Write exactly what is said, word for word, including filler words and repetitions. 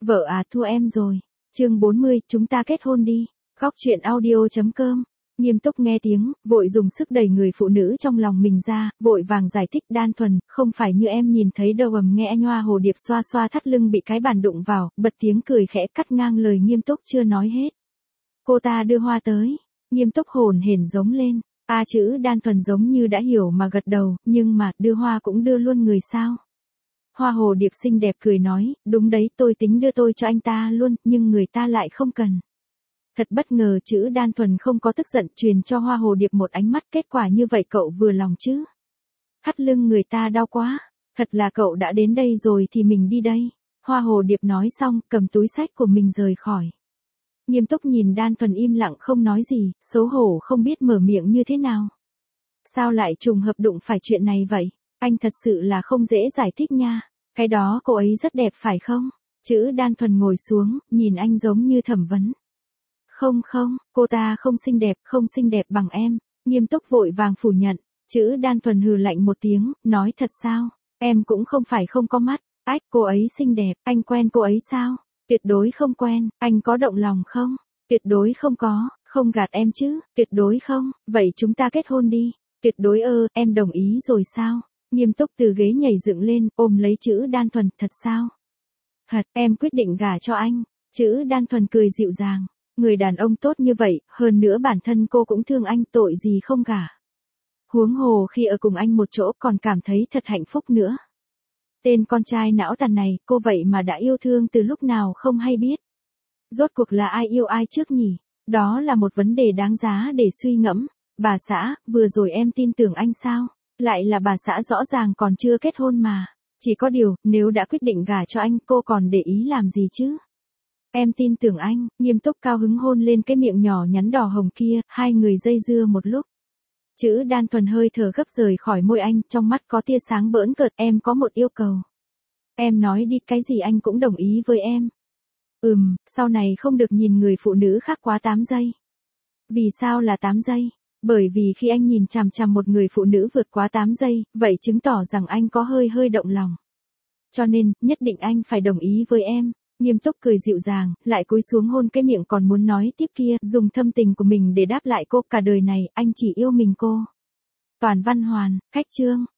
Vợ à thua em rồi. Chương bốn mươi, chúng ta kết hôn đi. Góc truyện audio chấm com. Nghiêm túc nghe tiếng, vội dùng sức đẩy người phụ nữ trong lòng mình ra, vội vàng giải thích đan thuần, không phải như em nhìn thấy đâu. Ầm nghe Nhoa Hồ Điệp xoa xoa thắt lưng bị cái bàn đụng vào, bật tiếng cười khẽ cắt ngang lời Nghiêm túc chưa nói hết. Cô ta đưa hoa tới. Nghiêm túc hồn hển giống lên. A chữ đan thuần giống như đã hiểu mà gật đầu, nhưng mà đưa hoa cũng đưa luôn người sao? Hoa Hồ Điệp xinh đẹp cười nói, đúng đấy, tôi tính đưa tôi cho anh ta luôn, nhưng người ta lại không cần. Thật bất ngờ, chữ đan thuần không có tức giận, truyền cho Hoa Hồ Điệp một ánh mắt. Kết quả như vậy cậu vừa lòng chứ? Thắt lưng người ta đau quá. Thật là cậu đã đến đây rồi thì mình đi đây. Hoa Hồ Điệp nói xong, cầm túi xách của mình rời khỏi. Nghiêm túc nhìn đan thuần im lặng không nói gì, xấu hổ không biết mở miệng như thế nào. Sao lại trùng hợp đụng phải chuyện này vậy? Anh thật sự là không dễ giải thích nha. Cái đó cô ấy rất đẹp phải không? Chữ đan thuần ngồi xuống, nhìn anh giống như thẩm vấn. Không không, cô ta không xinh đẹp, không xinh đẹp bằng em. Nghiêm túc vội vàng phủ nhận. Chữ đan thuần hừ lạnh một tiếng, nói thật sao? Em cũng không phải không có mắt. Ách, cô ấy xinh đẹp, anh quen cô ấy sao? Tuyệt đối không quen, anh có động lòng không? Tuyệt đối không có, không gạt em chứ, tuyệt đối không, vậy chúng ta kết hôn đi. Tuyệt đối ơ, em đồng ý rồi sao? Nghiêm túc từ ghế nhảy dựng lên, ôm lấy chữ đan thuần, thật sao? Thật, em quyết định gả cho anh. Chữ đan thuần cười dịu dàng. Người đàn ông tốt như vậy, hơn nữa bản thân cô cũng thương anh, tội gì không gả. Huống hồ khi ở cùng anh một chỗ còn cảm thấy thật hạnh phúc nữa. Tên con trai não tàn này, cô vậy mà đã yêu thương từ lúc nào không hay biết. Rốt cuộc là ai yêu ai trước nhỉ? Đó là một vấn đề đáng giá để suy ngẫm. Bà xã, vừa rồi em tin tưởng anh sao? Lại là bà xã rõ ràng còn chưa kết hôn mà. Chỉ có điều, nếu đã quyết định gả cho anh, cô còn để ý làm gì chứ? Em tin tưởng anh. Nghiêm túc cao hứng hôn lên cái miệng nhỏ nhắn đỏ hồng kia, hai người dây dưa một lúc. Chữ đan thuần hơi thở gấp rời khỏi môi anh, trong mắt có tia sáng bỡn cợt. Em có một yêu cầu. Em nói đi, cái gì anh cũng đồng ý với em. Ừm, sau này không được nhìn người phụ nữ khác quá tám giây. Vì sao là tám giây? Bởi vì khi anh nhìn chằm chằm một người phụ nữ vượt quá tám giây, vậy chứng tỏ rằng anh có hơi hơi động lòng. Cho nên, nhất định anh phải đồng ý với em. Nghiêm túc cười dịu dàng, lại cúi xuống hôn cái miệng còn muốn nói tiếp kia, dùng thâm tình của mình để đáp lại cô. Cả đời này, anh chỉ yêu mình cô. Toàn Văn Hoàn, Khách Chương.